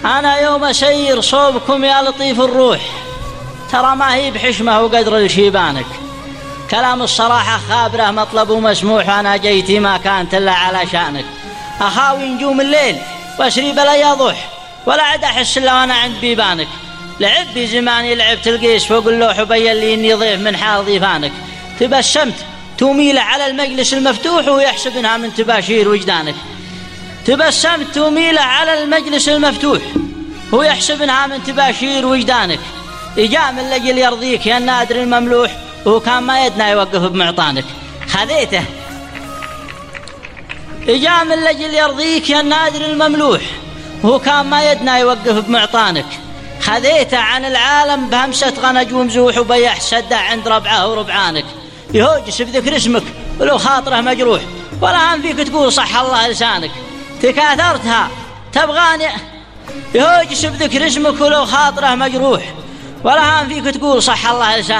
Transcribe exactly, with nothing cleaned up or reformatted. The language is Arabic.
أنا يوم أسير صوبكم يا لطيف الروح، ترى ما هي بحشمة وقدر الشيبانك، كلام الصراحة خابره مطلب ومسموح، وأنا جيتي ما كانت إلا على شأنك. أخاوي نجوم الليل وأسري بلا يضح، ولا عد أحس إلا وأنا عند بيبانك. لعب بزماني لعبت القيس فوق اللوح، وبين لي إني ضيف من حال ضيفانك. تبسمت تميله على المجلس المفتوح، ويحسب إنها من تباشير وجدانك. تبسمت تميله على المجلس المفتوح، ويحسب إنها من تباشير وجدانك. إجام اللجل يرضيك يا النادر المملوح، وكان ما يدنا يوقف بمعطانك. خذيته إجام اللجل يرضيك يا النادر المملوح، وكان ما يدنا يوقف بمعطانك. خذيته عن العالم بهمسة غنج ومزوح، وبيح سده عند ربعه وربعانك. يهوجس بذكر اسمك ولو خاطره مجروح، ولا هم فيك تقول صح الله لسانك. تكاثرتها تبغاني يهوجس بذكر اسمك ولو خاطره مجروح، ولا هم فيك تقول صح الله لسانك.